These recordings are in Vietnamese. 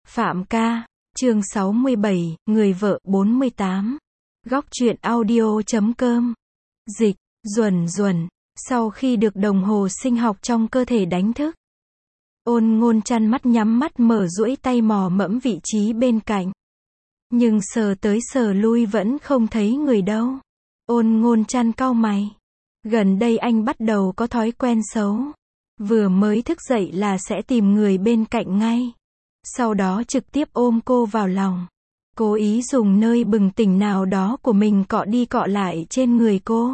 Phạm ca, chương 67, người vợ 48. Góc truyện audio.com. Dịch, Duẩn. Sau khi được đồng hồ sinh học trong cơ thể đánh thức, Ôn Ngôn Chăn mắt nhắm mắt mở duỗi tay mò mẫm vị trí bên cạnh. Nhưng sờ tới sờ lui vẫn không thấy người đâu. Ôn Ngôn Chăn cau mày. Gần đây anh bắt đầu có thói quen xấu. Vừa mới thức dậy là sẽ tìm người bên cạnh ngay. Sau đó trực tiếp ôm cô vào lòng. Cố ý dùng nơi bừng tỉnh nào đó của mình cọ đi cọ lại trên người cô.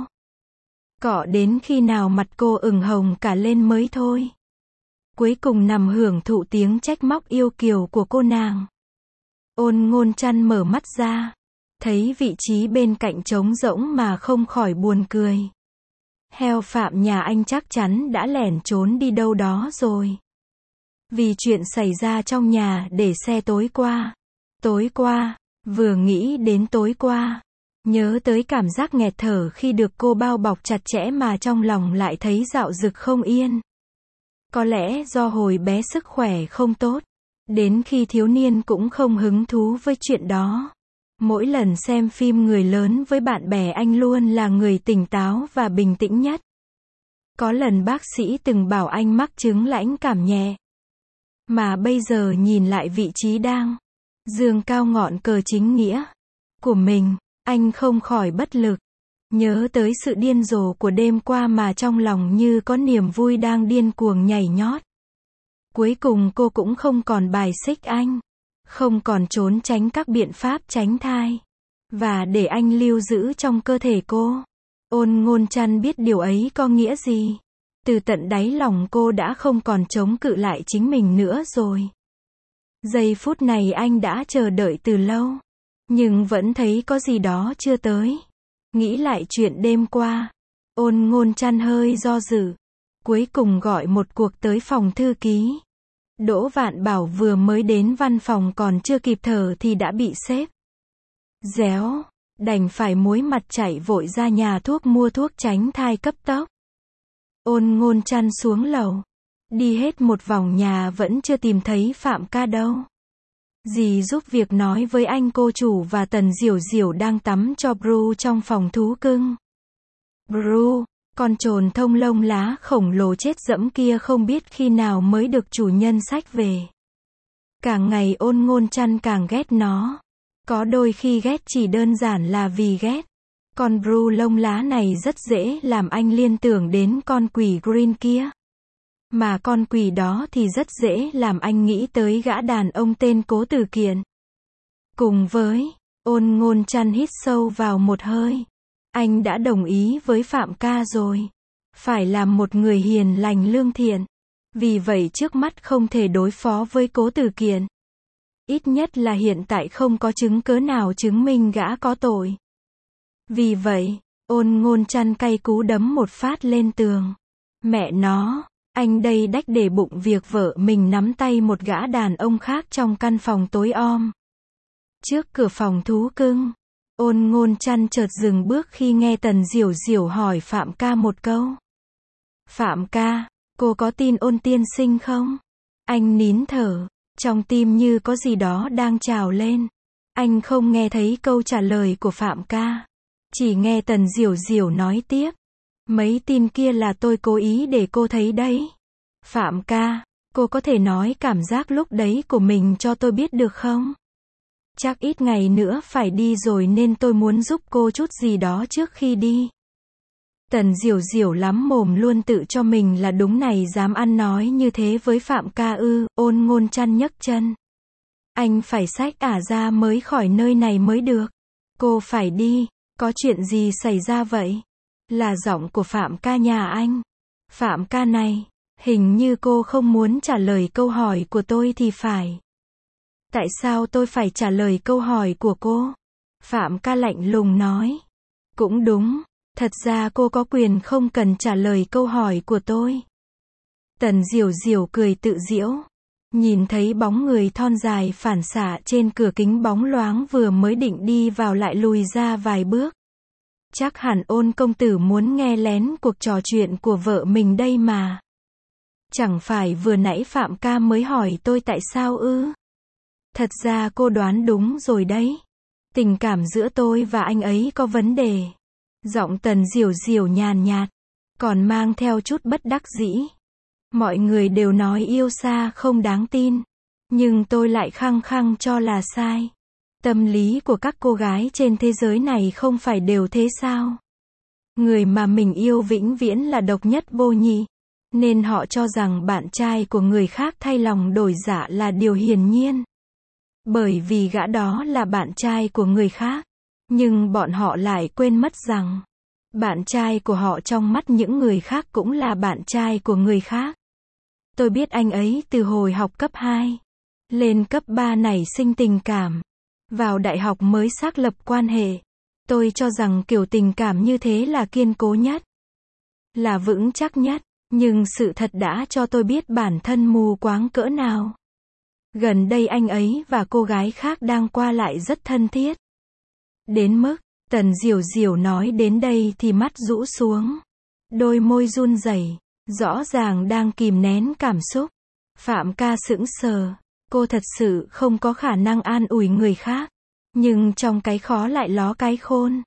Cọ đến khi nào mặt cô ửng hồng cả lên mới thôi. Cuối cùng nằm hưởng thụ tiếng trách móc yêu kiều của cô nàng. Ôn Ngôn Chăn mở mắt ra. Thấy vị trí bên cạnh trống rỗng mà không khỏi buồn cười. Heo Phạm nhà anh chắc chắn đã lẻn trốn đi đâu đó rồi. Vì chuyện xảy ra trong nhà để xe tối qua. Tối qua, vừa nghĩ đến tối qua, nhớ tới cảm giác nghẹt thở khi được cô bao bọc chặt chẽ mà trong lòng lại thấy dạo dực không yên. Có lẽ do hồi bé sức khỏe không tốt, đến khi thiếu niên cũng không hứng thú với chuyện đó. Mỗi lần xem phim người lớn với bạn bè anh luôn là người tỉnh táo và bình tĩnh nhất. Có lần bác sĩ từng bảo anh mắc chứng lãnh cảm nhẹ. Mà bây giờ nhìn lại vị trí đang dương cao ngọn cờ chính nghĩa của mình, anh không khỏi bất lực. Nhớ tới sự điên rồ của đêm qua mà trong lòng như có niềm vui đang điên cuồng nhảy nhót. Cuối cùng cô cũng không còn bài xích anh, không còn trốn tránh các biện pháp tránh thai, và để anh lưu giữ trong cơ thể cô. Ôn Ngôn Chăn biết điều ấy có nghĩa gì. Từ tận đáy lòng cô đã không còn chống cự lại chính mình nữa rồi. Giây phút này anh đã chờ đợi từ lâu, nhưng vẫn thấy có gì đó chưa tới. Nghĩ lại chuyện đêm qua, Ôn Ngôn Chăn hơi do dự. Cuối cùng gọi một cuộc tới phòng thư ký. Đỗ Vạn Bảo vừa mới đến văn phòng còn chưa kịp thở thì đã bị sếp réo, đành phải muối mặt chạy vội ra nhà thuốc mua thuốc tránh thai cấp tốc. Ôn Ngôn Chăn xuống lầu, đi hết một vòng nhà vẫn chưa tìm thấy Phạm ca đâu. Dì giúp việc nói với anh cô chủ và Tần Diểu Diểu đang tắm cho Bru trong phòng thú cưng. Bru, con trồn thông lông lá khổng lồ chết dẫm kia không biết khi nào mới được chủ nhân xách về. Càng ngày Ôn Ngôn Chăn càng ghét nó. Có đôi khi ghét chỉ đơn giản là vì ghét. Con Bru lông lá này rất dễ làm anh liên tưởng đến con quỷ Green kia. Mà con quỷ đó thì rất dễ làm anh nghĩ tới gã đàn ông tên Cố Tử Kiện. Cùng với, Ôn Ngôn Chăn hít sâu vào một hơi. Anh đã đồng ý với Phạm ca rồi. Phải làm một người hiền lành lương thiện. Vì vậy trước mắt không thể đối phó với Cố Tử Kiện. Ít nhất là hiện tại không có chứng cớ nào chứng minh gã có tội. Vì vậy, Ôn Ngôn Chăn cay cú đấm một phát lên tường. Mẹ nó, anh đây đách để bụng việc vợ mình nắm tay một gã đàn ông khác trong căn phòng tối om. Trước cửa phòng thú cưng, Ôn Ngôn Chăn chợt dừng bước khi nghe Tần Diểu Diểu hỏi Phạm ca một câu. Phạm ca, cô có tin Ôn tiên sinh không? Anh nín thở, trong tim như có gì đó đang trào lên. Anh không nghe thấy câu trả lời của Phạm ca. Chỉ nghe Tần Diểu Diểu nói tiếp. Mấy tin kia là tôi cố ý để cô thấy đấy. Phạm ca, cô có thể nói cảm giác lúc đấy của mình cho tôi biết được không? Chắc ít ngày nữa phải đi rồi nên tôi muốn giúp cô chút gì đó trước khi đi. Tần Diểu Diểu lắm mồm luôn tự cho mình là đúng này dám ăn nói như thế với Phạm ca ư. Ôn Ngôn Chăn nhấc chân. Anh phải xách ả ra mới khỏi nơi này mới được. Cô phải đi. Có chuyện gì xảy ra vậy? Là giọng của Phạm ca nhà anh. Phạm ca này, hình như cô không muốn trả lời câu hỏi của tôi thì phải. Tại sao tôi phải trả lời câu hỏi của cô? Phạm ca lạnh lùng nói. Cũng đúng, thật ra cô có quyền không cần trả lời câu hỏi của tôi. Tần Diểu Diểu cười tự giễu. Nhìn thấy bóng người thon dài phản xạ trên cửa kính bóng loáng vừa mới định đi vào lại lùi ra vài bước. Chắc hẳn Ôn công tử muốn nghe lén cuộc trò chuyện của vợ mình đây mà. Chẳng phải vừa nãy Phạm ca mới hỏi tôi tại sao ư? Thật ra cô đoán đúng rồi đấy. Tình cảm giữa tôi và anh ấy có vấn đề. Giọng Tần Diểu Diểu nhàn nhạt, còn mang theo chút bất đắc dĩ. Mọi người đều nói yêu xa không đáng tin. Nhưng tôi lại khăng khăng cho là sai. Tâm lý của các cô gái trên thế giới này không phải đều thế sao? Người mà mình yêu vĩnh viễn là độc nhất vô nhị. Nên họ cho rằng bạn trai của người khác thay lòng đổi dạ là điều hiển nhiên. Bởi vì gã đó là bạn trai của người khác. Nhưng bọn họ lại quên mất rằng, bạn trai của họ trong mắt những người khác cũng là bạn trai của người khác. Tôi biết anh ấy từ hồi học cấp 2. Lên cấp 3 nảy sinh tình cảm. Vào đại học mới xác lập quan hệ. Tôi cho rằng kiểu tình cảm như thế là kiên cố nhất. Là vững chắc nhất. Nhưng sự thật đã cho tôi biết bản thân mù quáng cỡ nào. Gần đây anh ấy và cô gái khác đang qua lại rất thân thiết. Đến mức, Tần Diểu Diểu nói đến đây thì mắt rũ xuống. Đôi môi run rẩy, rõ ràng đang kìm nén cảm xúc. Phạm ca sững sờ. Cô thật sự không có khả năng an ủi người khác. Nhưng trong cái khó lại ló cái khôn.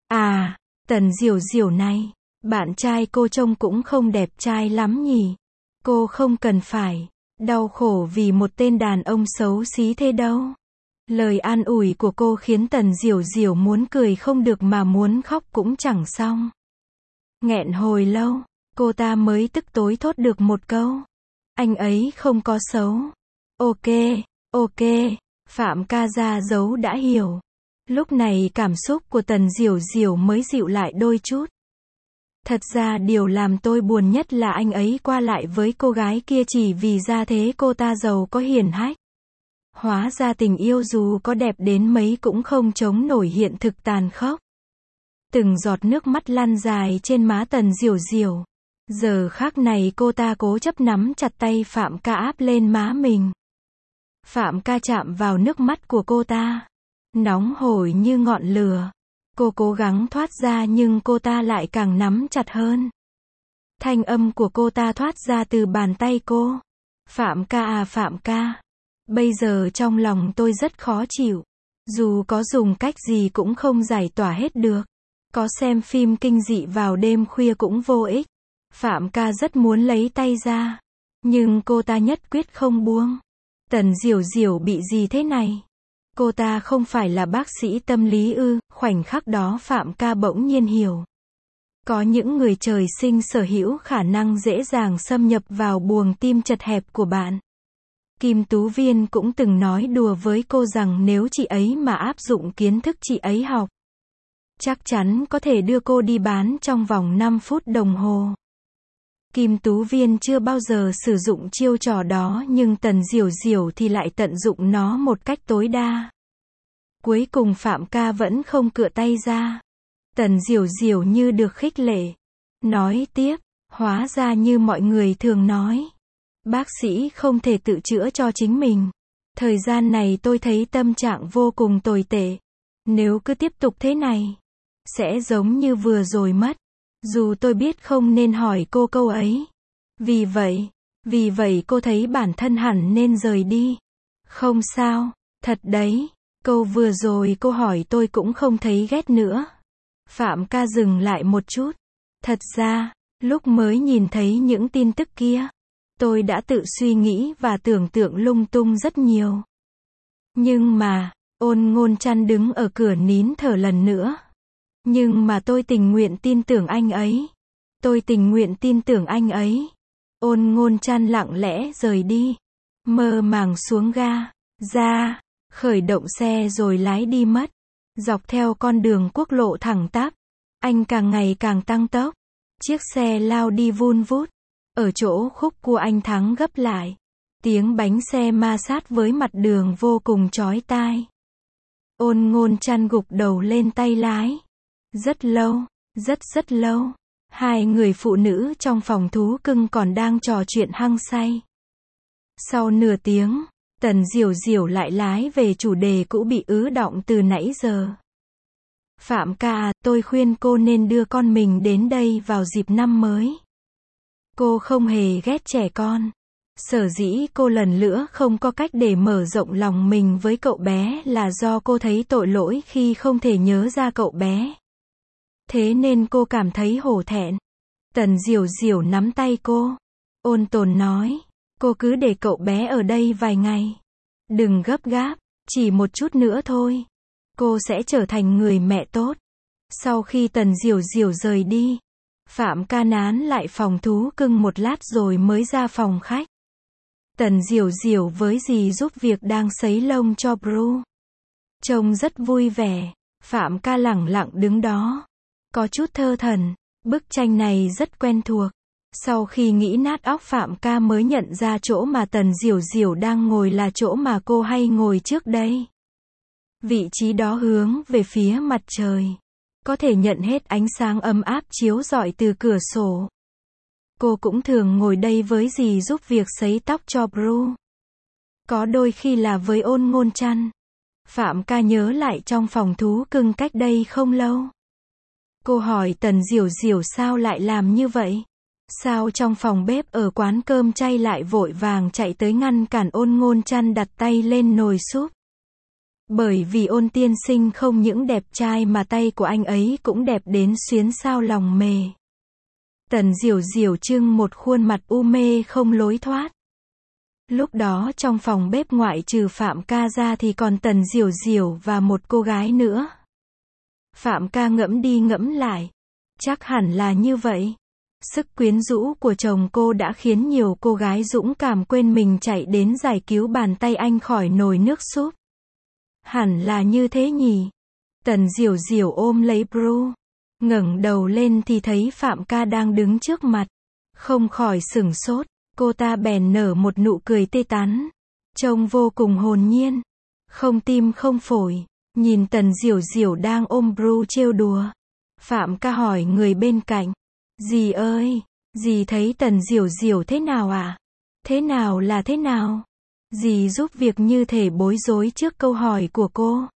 À, Tần Diểu Diểu này, bạn trai cô trông cũng không đẹp trai lắm nhỉ. Cô không cần phải đau khổ vì một tên đàn ông xấu xí thế đâu. Lời an ủi của cô khiến Tần Diểu Diểu muốn cười không được mà muốn khóc cũng chẳng xong. Nghẹn hồi lâu, cô ta mới tức tối thốt được một câu. Anh ấy không có xấu. Ok, ok, Phạm ca ra dấu đã hiểu. Lúc này cảm xúc của Tần Diểu Diểu mới dịu lại đôi chút. Thật ra điều làm tôi buồn nhất là anh ấy qua lại với cô gái kia chỉ vì gia thế cô ta giàu có hiển hách. Hóa ra tình yêu dù có đẹp đến mấy cũng không chống nổi hiện thực tàn khốc. Từng giọt nước mắt lăn dài trên má Tần Diểu Diểu. Giờ khắc này cô ta cố chấp nắm chặt tay Phạm ca áp lên má mình. Phạm ca chạm vào nước mắt của cô ta. Nóng hổi như ngọn lửa. Cô cố gắng thoát ra nhưng cô ta lại càng nắm chặt hơn. Thanh âm của cô ta thoát ra từ bàn tay cô. Phạm ca à Phạm ca. Bây giờ trong lòng tôi rất khó chịu. Dù có dùng cách gì cũng không giải tỏa hết được. Có xem phim kinh dị vào đêm khuya cũng vô ích. Phạm ca rất muốn lấy tay ra. Nhưng cô ta nhất quyết không buông. Tần Diểu Diểu bị gì thế này? Cô ta không phải là bác sĩ tâm lý ư? Khoảnh khắc đó Phạm ca bỗng nhiên hiểu. Có những người trời sinh sở hữu khả năng dễ dàng xâm nhập vào buồng tim chật hẹp của bạn. Kim Tú Viên cũng từng nói đùa với cô rằng nếu chị ấy mà áp dụng kiến thức chị ấy học, chắc chắn có thể đưa cô đi bán trong vòng 5 phút đồng hồ. Kim Tú Viên chưa bao giờ sử dụng chiêu trò đó nhưng Tần Diểu Diểu thì lại tận dụng nó một cách tối đa. Cuối cùng Phạm ca vẫn không cựa tay ra. Tần Diểu Diểu như được khích lệ. Nói tiếp, hóa ra như mọi người thường nói. Bác sĩ không thể tự chữa cho chính mình. Thời gian này tôi thấy tâm trạng vô cùng tồi tệ. Nếu cứ tiếp tục thế này, sẽ giống như vừa rồi mất. Dù tôi biết không nên hỏi cô câu ấy. Vì vậy cô thấy bản thân hẳn nên rời đi. Không sao, thật đấy. Câu vừa rồi cô hỏi tôi cũng không thấy ghét nữa. Phạm ca dừng lại một chút. Thật ra, lúc mới nhìn thấy những tin tức kia, tôi đã tự suy nghĩ và tưởng tượng lung tung rất nhiều. Nhưng mà, Ôn Ngôn Trăn đứng ở cửa nín thở lần nữa. Nhưng mà tôi tình nguyện tin tưởng anh ấy. Tôi tình nguyện tin tưởng anh ấy. Ôn Ngôn Trăn lặng lẽ rời đi. Mơ màng xuống ga. Ra. Khởi động xe rồi lái đi mất. Dọc theo con đường quốc lộ thẳng tắp. Anh càng ngày càng tăng tốc. Chiếc xe lao đi vun vút. Ở chỗ khúc cua anh thắng gấp lại. Tiếng bánh xe ma sát với mặt đường vô cùng chói tai. Ôn Ngôn Trăn gục đầu lên tay lái. Rất lâu, rất lâu. Hai người phụ nữ trong phòng thú cưng còn đang trò chuyện hăng say. Sau nửa tiếng, Tần Diểu Diểu lại lái về chủ đề cũ bị ứ đọng từ nãy giờ. Phạm ca à, tôi khuyên cô nên đưa con mình đến đây vào dịp năm mới. Cô không hề ghét trẻ con. Sở dĩ cô lần nữa không có cách để mở rộng lòng mình với cậu bé là do cô thấy tội lỗi khi không thể nhớ ra cậu bé. Thế nên cô cảm thấy hổ thẹn. Tần Diểu Diểu nắm tay cô. Ôn tồn nói. Cô cứ để cậu bé ở đây vài ngày. Đừng gấp gáp, chỉ một chút nữa thôi. Cô sẽ trở thành người mẹ tốt. Sau khi Tần Diểu Diểu rời đi, Phạm Ca nán lại phòng thú cưng một lát rồi mới ra phòng khách. Tần Diểu Diểu với dì giúp việc đang sấy lông cho Bru. Trông rất vui vẻ. Phạm Ca lẳng lặng đứng đó. Có chút thơ thần. Bức tranh này rất quen thuộc. Sau khi nghĩ nát óc, Phạm Ca mới nhận ra chỗ mà Tần Diểu Diểu đang ngồi là chỗ mà cô hay ngồi trước đây. Vị trí đó hướng về phía mặt trời. Có thể nhận hết ánh sáng ấm áp chiếu rọi từ cửa sổ. Cô cũng thường ngồi đây với dì giúp việc sấy tóc cho Bru. Có đôi khi là với Ôn Ngôn Chăn. Phạm Ca nhớ lại trong phòng thú cưng cách đây không lâu. Cô hỏi Tần Diểu Diểu sao lại làm như vậy? Sao trong phòng bếp ở quán cơm chay lại vội vàng chạy tới ngăn cản Ôn Ngôn Chăn đặt tay lên nồi súp? Bởi vì Ôn tiên sinh không những đẹp trai mà tay của anh ấy cũng đẹp đến xuyến sao lòng mề. Tần Diểu Diểu trưng một khuôn mặt u mê không lối thoát. Lúc đó trong phòng bếp ngoại trừ Phạm Ca ra thì còn Tần Diểu Diểu và một cô gái nữa. Phạm Ca ngẫm đi ngẫm lại. Chắc hẳn là như vậy. Sức quyến rũ của chồng cô đã khiến nhiều cô gái dũng cảm quên mình chạy đến giải cứu bàn tay anh khỏi nồi nước súp. Hẳn là như thế nhỉ. Tần Diểu Diểu ôm lấy Bru. Ngẩng đầu lên thì thấy Phạm Ca đang đứng trước mặt. Không khỏi sửng sốt. Cô ta bèn nở một nụ cười tê tán. Trông vô cùng hồn nhiên. Không tim không phổi. Nhìn Tần Diểu Diểu đang ôm Bru trêu đùa. Phạm Ca hỏi người bên cạnh. Dì ơi, dì thấy Tần Diểu Diểu thế nào ạ? Thế nào là thế nào? Dì giúp việc như thể bối rối trước câu hỏi của cô.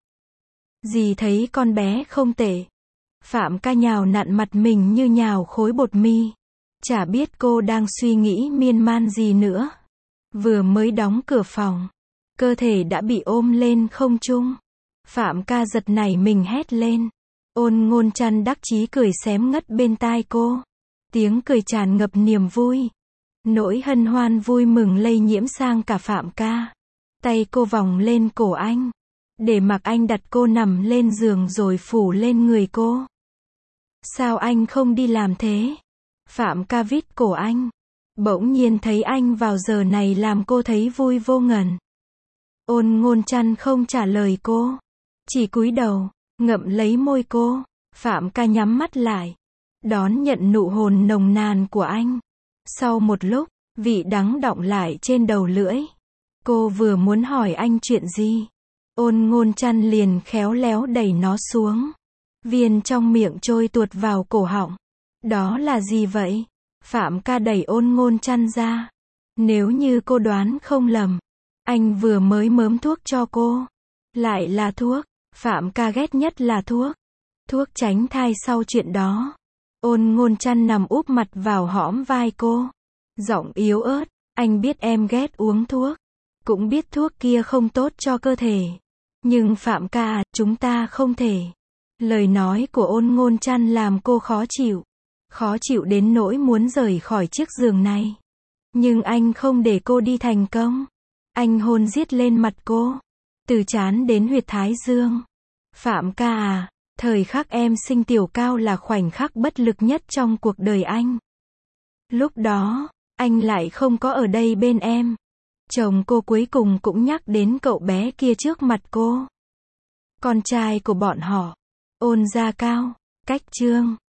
Dì thấy con bé không tệ. Phạm Ca nhào nặn mặt mình như nhào khối bột mì. Chả biết cô đang suy nghĩ miên man gì nữa. Vừa mới đóng cửa phòng, cơ thể đã bị ôm lên không trung. Phạm Ca giật nảy mình hét lên. Ôn Ngôn Chăn đắc chí cười xém ngất bên tai cô. Tiếng cười tràn ngập niềm vui. Nỗi hân hoan vui mừng lây nhiễm sang cả Phạm Ca. Tay cô vòng lên cổ anh. Để mặc anh đặt cô nằm lên giường rồi phủ lên người cô. Sao anh không đi làm thế? Phạm Ca vít cổ anh. Bỗng nhiên thấy anh vào giờ này làm cô thấy vui vô ngần. Ôn Ngôn Chăn không trả lời cô. Chỉ cúi đầu, ngậm lấy môi cô. Phạm Ca nhắm mắt lại. Đón nhận nụ hôn nồng nàn của anh. Sau một lúc, vị đắng đọng lại trên đầu lưỡi. Cô vừa muốn hỏi anh chuyện gì. Ôn Ngôn Chăn liền khéo léo đẩy nó xuống. Viên trong miệng trôi tuột vào cổ họng. Đó là gì vậy? Phạm Ca đẩy Ôn Ngôn Chăn ra. Nếu như cô đoán không lầm, anh vừa mới mớm thuốc cho cô. Lại là thuốc. Phạm Ca ghét nhất là thuốc. Thuốc tránh thai sau chuyện đó. Ôn Ngôn Chăn nằm úp mặt vào hõm vai cô. Giọng yếu ớt. Anh biết em ghét uống thuốc. Cũng biết thuốc kia không tốt cho cơ thể. Nhưng Phạm Ca, chúng ta không thể. Lời nói của Ôn Ngôn Chăn làm cô khó chịu. Khó chịu đến nỗi muốn rời khỏi chiếc giường này. Nhưng anh không để cô đi thành công. Anh hôn giết lên mặt cô. Từ trán đến huyệt thái dương. Phạm Ca à, thời khắc em sinh tiểu cao là khoảnh khắc bất lực nhất trong cuộc đời anh. Lúc đó, anh lại không có ở đây bên em. Chồng cô cuối cùng cũng nhắc đến cậu bé kia trước mặt cô. Con trai của bọn họ. Ôn Gia Cao. Cách chương